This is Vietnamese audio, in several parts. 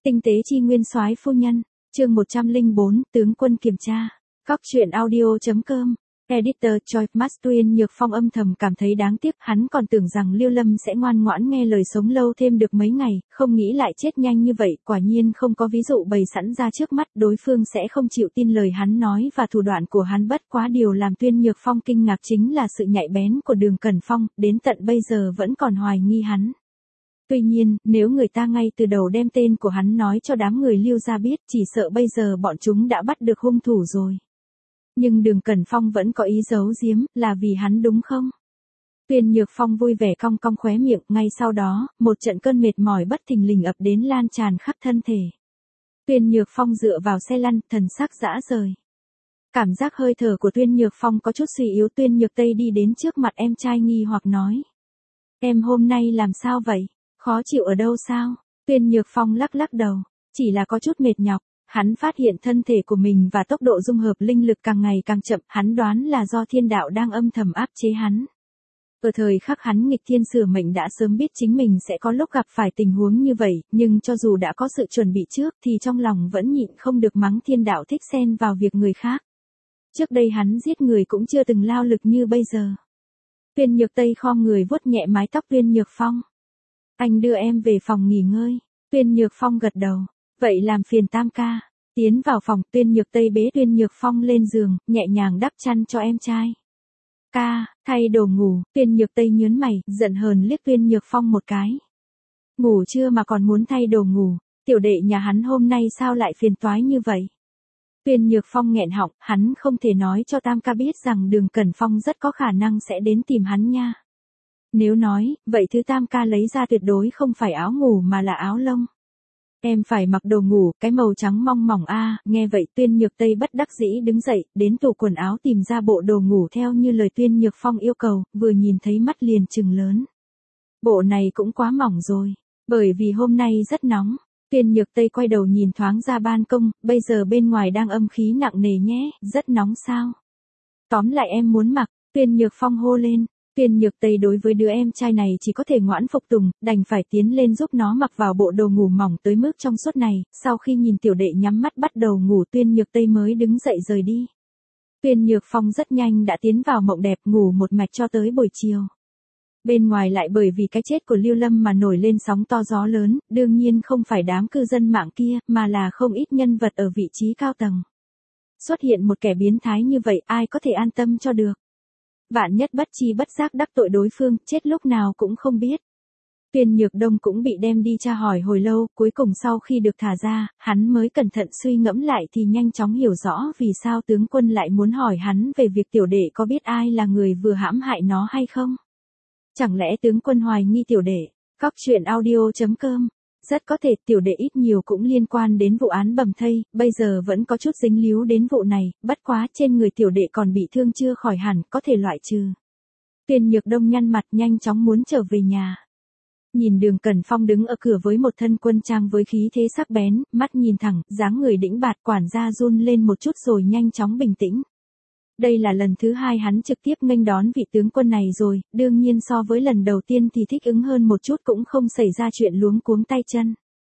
Tinh tế chi nguyên soái phu nhân, chương 104, tướng quân kiểm tra. Góc truyện audio.com. Editor Choi Mas Tuyên Nhược Phong âm thầm cảm thấy đáng tiếc, hắn còn tưởng rằng Liêu Lâm sẽ ngoan ngoãn nghe lời sống lâu thêm được mấy ngày, không nghĩ lại chết nhanh như vậy, quả nhiên không có ví dụ bày sẵn ra trước mắt, đối phương sẽ không chịu tin lời hắn nói và thủ đoạn của hắn, bất quá điều làm Tuyên Nhược Phong kinh ngạc chính là sự nhạy bén của Đường Cẩn Phong, đến tận bây giờ vẫn còn hoài nghi hắn. Tuy nhiên, nếu người ta ngay từ đầu đem tên của hắn nói cho đám người Liêu gia biết, chỉ sợ bây giờ bọn chúng đã bắt được hung thủ rồi. Nhưng Đường Cẩn Phong vẫn có ý giấu giếm, là vì hắn đúng không? Tuyên Nhược Phong vui vẻ cong cong khóe miệng, ngay sau đó, một trận cơn mệt mỏi bất thình lình ập đến lan tràn khắp thân thể. Tuyên Nhược Phong dựa vào xe lăn, thần sắc rã rời. Cảm giác hơi thở của Tuyên Nhược Phong có chút suy yếu. Tuyên Nhược Tây đi đến trước mặt em trai nghi hoặc nói. Em hôm nay làm sao vậy? Khó chịu ở đâu sao? Tuyên Nhược Phong lắc lắc đầu, chỉ là có chút mệt nhọc. Hắn phát hiện thân thể của mình và tốc độ dung hợp linh lực càng ngày càng chậm, hắn đoán là do thiên đạo đang âm thầm áp chế hắn. Ở thời khắc hắn nghịch thiên sửa mệnh đã sớm biết chính mình sẽ có lúc gặp phải tình huống như vậy, nhưng cho dù đã có sự chuẩn bị trước thì trong lòng vẫn nhịn không được mắng thiên đạo thích xen vào việc người khác. Trước đây hắn giết người cũng chưa từng lao lực như bây giờ. Tuyên Nhược Tây khom người vuốt nhẹ mái tóc Tuyên Nhược Phong. Anh đưa em về phòng nghỉ ngơi. Tuyên Nhược Phong gật đầu. Vậy làm phiền Tam ca. Tiến vào phòng, Tuyên Nhược Tây bế Tuyên Nhược Phong lên giường, nhẹ nhàng đắp chăn cho em trai. Ca, thay đồ ngủ. Tuyên Nhược Tây nhớn mày, giận hờn liếc Tuyên Nhược Phong một cái. Ngủ chưa mà còn muốn thay đồ ngủ, tiểu đệ nhà hắn hôm nay sao lại phiền toái như vậy? Tuyên Nhược Phong nghẹn họng, hắn không thể nói cho Tam ca biết rằng Đường Cẩn Phong rất có khả năng sẽ đến tìm hắn nha. Nếu nói, vậy thứ Tam ca lấy ra tuyệt đối không phải áo ngủ mà là áo lông. Em phải mặc đồ ngủ, cái màu trắng mong mỏng a. Nghe vậy Tuyên Nhược Tây bất đắc dĩ đứng dậy, đến tủ quần áo tìm ra bộ đồ ngủ theo như lời Tuyên Nhược Phong yêu cầu, vừa nhìn thấy mắt liền trừng lớn. Bộ này cũng quá mỏng rồi, bởi vì hôm nay rất nóng. Tuyên Nhược Tây quay đầu nhìn thoáng ra ban công, bây giờ bên ngoài đang âm khí nặng nề nhé, rất nóng sao? Tóm lại em muốn mặc, Tuyên Nhược Phong hô lên. Tuyên Nhược Tây đối với đứa em trai này chỉ có thể ngoãn phục tùng, đành phải tiến lên giúp nó mặc vào bộ đồ ngủ mỏng tới mức trong suốt này, sau khi nhìn tiểu đệ nhắm mắt bắt đầu ngủ Tuyên Nhược Tây mới đứng dậy rời đi. Tuyên Nhược Phong rất nhanh đã tiến vào mộng đẹp ngủ một mạch cho tới buổi chiều. Bên ngoài lại bởi vì cái chết của Liêu Lâm mà nổi lên sóng to gió lớn, đương nhiên không phải đám cư dân mạng kia, mà là không ít nhân vật ở vị trí cao tầng. Xuất hiện một kẻ biến thái như vậy ai có thể an tâm cho được. Vạn nhất bất chi bất giác đắc tội đối phương, chết lúc nào cũng không biết. Tuyên Nhược Đông cũng bị đem đi tra hỏi hồi lâu, cuối cùng sau khi được thả ra, hắn mới cẩn thận suy ngẫm lại thì nhanh chóng hiểu rõ vì sao tướng quân lại muốn hỏi hắn về việc tiểu đệ có biết ai là người vừa hãm hại nó hay không. Chẳng lẽ tướng quân hoài nghi tiểu đệ? Góc truyện audio.com. Rất có thể tiểu đệ ít nhiều cũng liên quan đến vụ án bầm thây, bây giờ vẫn có chút dính líu đến vụ này, bất quá trên người tiểu đệ còn bị thương chưa khỏi hẳn, có thể loại trừ. Tuyên Nhược Đông nhăn mặt nhanh chóng muốn trở về nhà. Nhìn Đường Cẩn Phong đứng ở cửa với một thân quân trang với khí thế sắc bén, mắt nhìn thẳng, dáng người đĩnh bạt, quản gia run lên một chút rồi nhanh chóng bình tĩnh. Đây là lần thứ hai hắn trực tiếp nghênh đón vị tướng quân này rồi, đương nhiên so với lần đầu tiên thì thích ứng hơn một chút, cũng không xảy ra chuyện luống cuống tay chân.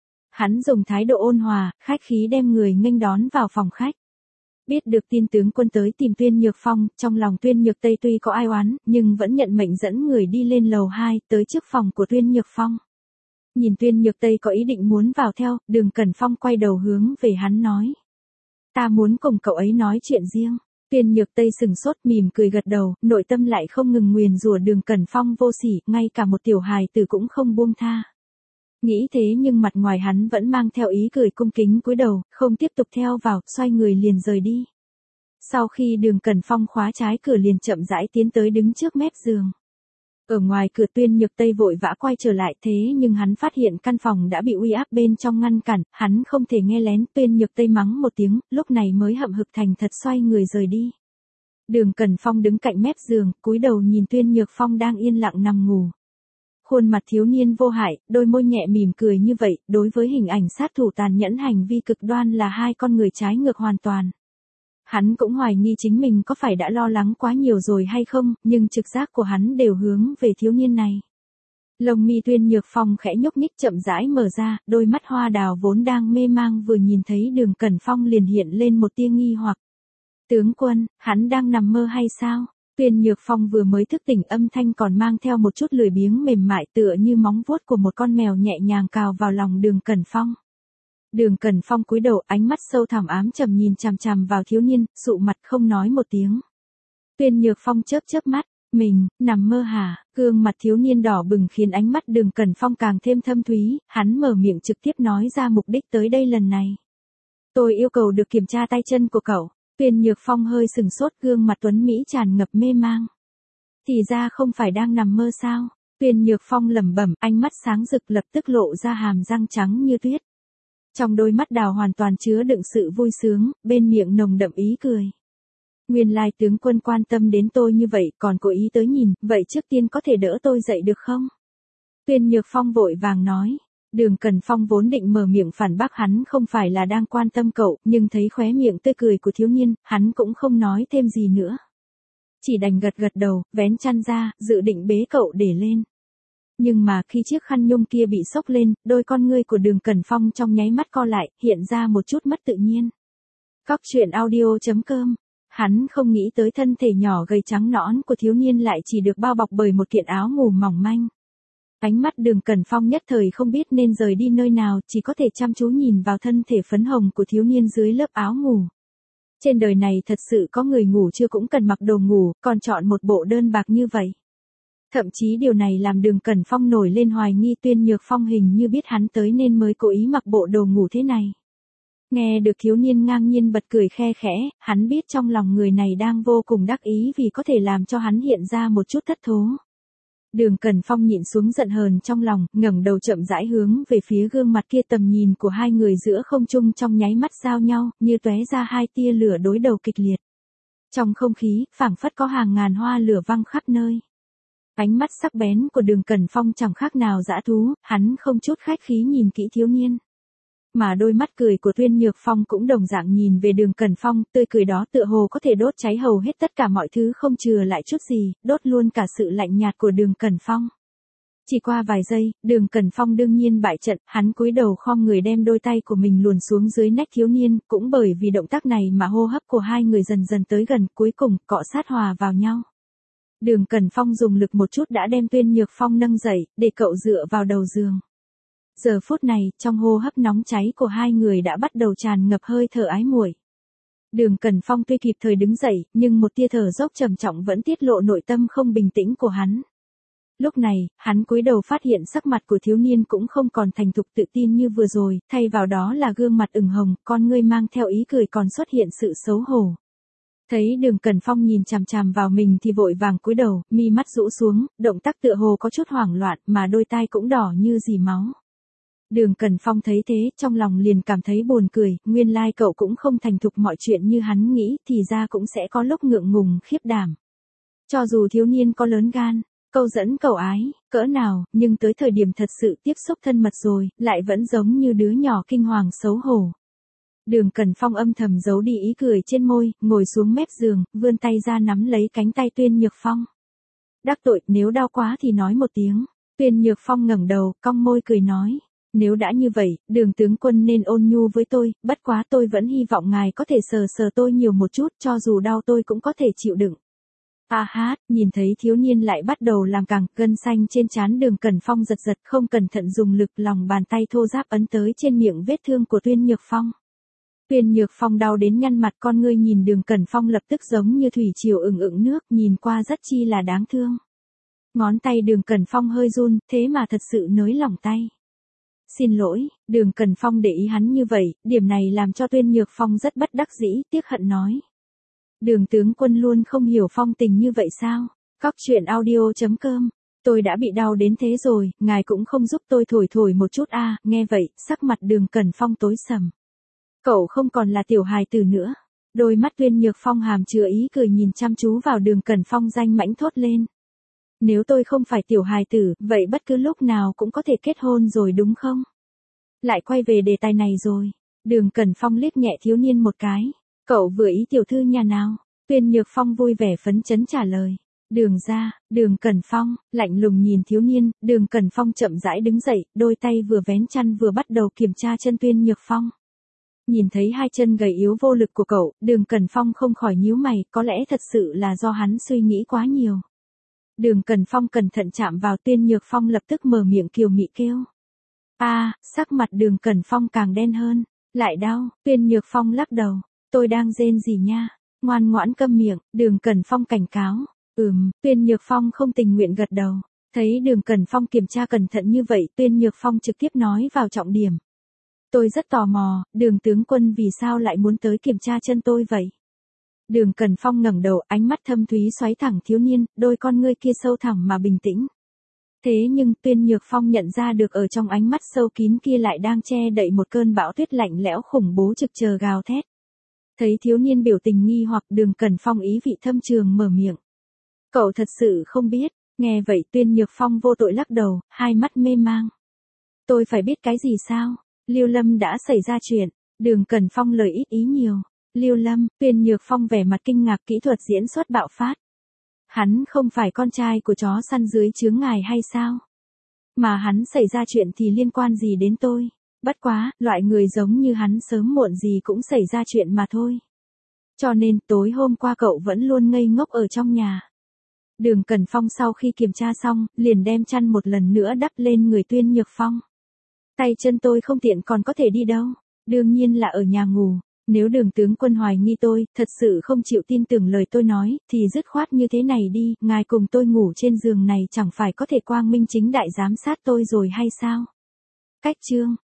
Hắn dùng thái độ ôn hòa, khách khí đem người nghênh đón vào phòng khách. Biết được tin tướng quân tới tìm Tuyên Nhược Phong, trong lòng Tuyên Nhược Tây tuy có ai oán, nhưng vẫn nhận mệnh dẫn người đi lên lầu 2, tới trước phòng của Tuyên Nhược Phong. Nhìn Tuyên Nhược Tây có ý định muốn vào theo, Đường Cẩn Phong quay đầu hướng về hắn nói. Ta muốn cùng cậu ấy nói chuyện riêng. Tuyên Nhược Tây sừng sốt mỉm cười gật đầu, nội tâm lại không ngừng nguyền rủa Đường Cẩn Phong vô sỉ, ngay cả một tiểu hài tử cũng không buông tha. Nghĩ thế nhưng mặt ngoài hắn vẫn mang theo ý cười cung kính cúi đầu, không tiếp tục theo vào, xoay người liền rời đi. Sau khi Đường Cẩn Phong khóa trái cửa liền chậm rãi tiến tới đứng trước mép giường. Ở ngoài cửa Tuyên Nhược Tây vội vã quay trở lại, thế nhưng hắn phát hiện căn phòng đã bị uy áp bên trong ngăn cản, hắn không thể nghe lén. Tuyên Nhược Tây mắng một tiếng, lúc này mới hậm hực thành thật xoay người rời đi. Đường Cẩn Phong đứng cạnh mép giường, cúi đầu nhìn Tuyên Nhược Phong đang yên lặng nằm ngủ. Khuôn mặt thiếu niên vô hại, đôi môi nhẹ mỉm cười như vậy, đối với hình ảnh sát thủ tàn nhẫn hành vi cực đoan là hai con người trái ngược hoàn toàn. Hắn cũng hoài nghi chính mình có phải đã lo lắng quá nhiều rồi hay không, nhưng trực giác của hắn đều hướng về thiếu niên này. Lông mi Tuyên Nhược Phong khẽ nhúc nhích chậm rãi mở ra, đôi mắt hoa đào vốn đang mê mang vừa nhìn thấy Đường Cẩn Phong liền hiện lên một tia nghi hoặc. Tướng quân, hắn đang nằm mơ hay sao? Tuyên Nhược Phong vừa mới thức tỉnh, âm thanh còn mang theo một chút lười biếng mềm mại tựa như móng vuốt của một con mèo nhẹ nhàng cào vào lòng Đường Cẩn Phong. Đường Cẩn Phong cúi đầu, ánh mắt sâu thẳm ám trầm nhìn chằm chằm vào thiếu niên, sụ mặt không nói một tiếng. Tuyên Nhược Phong chớp chớp mắt, mình, nằm mơ hả? Gương mặt thiếu niên đỏ bừng khiến ánh mắt Đường Cẩn Phong càng thêm thâm thúy, hắn mở miệng trực tiếp nói ra mục đích tới đây lần này. Tôi yêu cầu được kiểm tra tay chân của cậu. Tuyên Nhược Phong hơi sừng sốt, gương mặt tuấn Mỹ tràn ngập mê mang. Thì ra không phải đang nằm mơ sao? Tuyên Nhược Phong lẩm bẩm, ánh mắt sáng rực lập tức lộ ra hàm răng trắng như tuyết. Trong đôi mắt đào hoàn toàn chứa đựng sự vui sướng, bên miệng nồng đậm ý cười. Nguyên lai tướng quân quan tâm đến tôi như vậy, còn cố ý tới nhìn, vậy trước tiên có thể đỡ tôi dậy được không? Tuyên Nhược Phong vội vàng nói. Đường Cẩn Phong vốn định mở miệng phản bác hắn không phải là đang quan tâm cậu, nhưng thấy khóe miệng tươi cười của thiếu niên, hắn cũng không nói thêm gì nữa. Chỉ đành gật gật đầu, vén chăn ra, dự định bế cậu để lên. Nhưng mà khi chiếc khăn nhung kia bị xốc lên, đôi con ngươi của Đường Cẩn Phong trong nháy mắt co lại, hiện ra một chút mất tự nhiên. Cóc truyện audio.com. Hắn không nghĩ tới thân thể nhỏ gầy trắng nõn của thiếu niên lại chỉ được bao bọc bởi một kiện áo ngủ mỏng manh. Ánh mắt Đường Cẩn Phong nhất thời không biết nên rời đi nơi nào, chỉ có thể chăm chú nhìn vào thân thể phấn hồng của thiếu niên dưới lớp áo ngủ. Trên đời này thật sự có người ngủ trưa cũng cần mặc đồ ngủ, còn chọn một bộ đơn bạc như vậy. Thậm chí điều này làm Đường Cẩn Phong nổi lên hoài nghi Tuyên Nhược Phong hình như biết hắn tới nên mới cố ý mặc bộ đồ ngủ thế này. Nghe được thiếu niên ngang nhiên bật cười khe khẽ, hắn biết trong lòng người này đang vô cùng đắc ý vì có thể làm cho hắn hiện ra một chút thất thố. Đường Cẩn Phong nhịn xuống giận hờn trong lòng, ngẩng đầu chậm rãi hướng về phía gương mặt kia, tầm nhìn của hai người giữa không trung trong nháy mắt giao nhau, như tóe ra hai tia lửa đối đầu kịch liệt. Trong không khí, phảng phất có hàng ngàn hoa lửa văng khắp nơi. Ánh mắt sắc bén của Đường Cẩn Phong chẳng khác nào dã thú, hắn không chút khách khí nhìn kỹ thiếu niên. Mà đôi mắt cười của Tuyên Nhược Phong cũng đồng dạng nhìn về Đường Cẩn Phong, tươi cười đó tựa hồ có thể đốt cháy hầu hết tất cả mọi thứ không chừa lại chút gì, đốt luôn cả sự lạnh nhạt của Đường Cẩn Phong. Chỉ qua vài giây, Đường Cẩn Phong đương nhiên bại trận, hắn cúi đầu khom người đem đôi tay của mình luồn xuống dưới nách thiếu niên, cũng bởi vì động tác này mà hô hấp của hai người dần dần tới gần, cuối cùng cọ sát hòa vào nhau. Đường Cẩn Phong dùng lực một chút đã đem Tuyên Nhược Phong nâng dậy, để cậu dựa vào đầu giường. Giờ phút này, trong hô hấp nóng cháy của hai người đã bắt đầu tràn ngập hơi thở ái muội. Đường Cẩn Phong tuy kịp thời đứng dậy, nhưng một tia thở dốc trầm trọng vẫn tiết lộ nội tâm không bình tĩnh của hắn. Lúc này, hắn cúi đầu phát hiện sắc mặt của thiếu niên cũng không còn thành thục tự tin như vừa rồi, thay vào đó là gương mặt ửng hồng, con ngươi mang theo ý cười còn xuất hiện sự xấu hổ. Thấy Đường Cẩn Phong nhìn chằm chằm vào mình thì vội vàng cúi đầu, mi mắt rũ xuống, động tác tựa hồ có chút hoảng loạn mà đôi tai cũng đỏ như dì máu. Đường Cẩn Phong thấy thế, trong lòng liền cảm thấy buồn cười, nguyên lai cậu cũng không thành thục mọi chuyện như hắn nghĩ, thì ra cũng sẽ có lúc ngượng ngùng khiếp đảm. Cho dù thiếu niên có lớn gan, câu dẫn cậu ái, cỡ nào, nhưng tới thời điểm thật sự tiếp xúc thân mật rồi, lại vẫn giống như đứa nhỏ kinh hoàng xấu hổ. Đường Cẩn Phong âm thầm giấu đi ý cười trên môi, ngồi xuống mép giường, vươn tay ra nắm lấy cánh tay Tuyên Nhược Phong. Đắc tội, nếu đau quá thì nói một tiếng. Tuyên Nhược Phong ngẩng đầu, cong môi cười nói. Nếu đã như vậy, Đường tướng quân nên ôn nhu với tôi, bất quá tôi vẫn hy vọng ngài có thể sờ sờ tôi nhiều một chút, cho dù đau tôi cũng có thể chịu đựng. A hát, nhìn thấy thiếu niên lại bắt đầu làm cẳng, gân xanh trên trán Đường Cẩn Phong giật giật, không cẩn thận dùng lực, lòng bàn tay thô ráp ấn tới trên miệng vết thương của Tuyên Nhược Phong. Tuyên Nhược Phong đau đến nhăn mặt, con ngươi nhìn Đường Cẩn Phong lập tức giống như thủy triều ửng nước, nhìn qua rất chi là đáng thương. Ngón tay Đường Cẩn Phong hơi run, thế mà thật sự nới lỏng tay. Xin lỗi, Đường Cẩn Phong để ý hắn như vậy, điểm này làm cho Tuyên Nhược Phong rất bất đắc dĩ, tiếc hận nói. Đường tướng quân luôn không hiểu phong tình như vậy sao? Cóc truyện audio.com. Tôi đã bị đau đến thế rồi, ngài cũng không giúp tôi thổi một chút à, nghe vậy, sắc mặt Đường Cẩn Phong tối sầm. Cậu không còn là tiểu hài tử nữa. Đôi mắt Tuyên Nhược Phong hàm chứa ý cười nhìn chăm chú vào Đường Cẩn Phong, danh mãnh thốt lên. Nếu tôi không phải tiểu hài tử, vậy bất cứ lúc nào cũng có thể kết hôn rồi đúng không? Lại quay về đề tài này rồi. Đường Cẩn Phong liếc nhẹ thiếu niên một cái. Cậu vừa ý tiểu thư nhà nào? Tuyên Nhược Phong vui vẻ phấn chấn trả lời. Đường ra, Đường Cẩn Phong, lạnh lùng nhìn thiếu niên, Đường Cẩn Phong chậm rãi đứng dậy, đôi tay vừa vén chăn vừa bắt đầu kiểm tra chân Tuyên Nhược Phong. Nhìn thấy hai chân gầy yếu vô lực của cậu, Đường Cẩn Phong không khỏi nhíu mày, có lẽ thật sự là do hắn suy nghĩ quá nhiều. Đường Cẩn Phong cẩn thận chạm vào Tuyên Nhược Phong lập tức mở miệng kiều mị kêu. Sắc mặt Đường Cẩn Phong càng đen hơn, lại đau, Tuyên Nhược Phong lắc đầu, tôi đang rên gì nha, ngoan ngoãn câm miệng, Đường Cẩn Phong cảnh cáo. Tuyên Nhược Phong không tình nguyện gật đầu. Thấy Đường Cẩn Phong kiểm tra cẩn thận như vậy, Tuyên Nhược Phong trực tiếp nói vào trọng điểm. Tôi rất tò mò, Đường tướng quân vì sao lại muốn tới kiểm tra chân tôi vậy? Đường Cẩn Phong ngẩng đầu, ánh mắt thâm thúy xoáy thẳng thiếu niên, đôi con ngươi kia sâu thẳm mà bình tĩnh. Thế nhưng Tuyên Nhược Phong nhận ra được ở trong ánh mắt sâu kín kia lại đang che đậy một cơn bão tuyết lạnh lẽo khủng bố trực chờ gào thét. Thấy thiếu niên biểu tình nghi hoặc, Đường Cẩn Phong ý vị thâm trường mở miệng. Cậu thật sự không biết, nghe vậy Tuyên Nhược Phong vô tội lắc đầu, hai mắt mê mang. Tôi phải biết cái gì sao? Lưu Lâm đã xảy ra chuyện, Đường Cẩn Phong lời ít ý nhiều. Lưu Lâm, Tuyên Nhược Phong vẻ mặt kinh ngạc kỹ thuật diễn xuất bạo phát. Hắn không phải con trai của chó săn dưới chướng ngài hay sao? Mà hắn xảy ra chuyện thì liên quan gì đến tôi? Bất quá, loại người giống như hắn sớm muộn gì cũng xảy ra chuyện mà thôi. Cho nên tối hôm qua cậu vẫn luôn ngây ngốc ở trong nhà. Đường Cẩn Phong sau khi kiểm tra xong, liền đem chăn một lần nữa đắp lên người Tuyên Nhược Phong. Tay chân tôi không tiện còn có thể đi đâu, đương nhiên là ở nhà ngủ. Nếu Đường tướng quân hoài nghi tôi, thật sự không chịu tin tưởng lời tôi nói, thì dứt khoát như thế này đi, ngài cùng tôi ngủ trên giường này chẳng phải có thể quang minh chính đại giám sát tôi rồi hay sao? Cách chương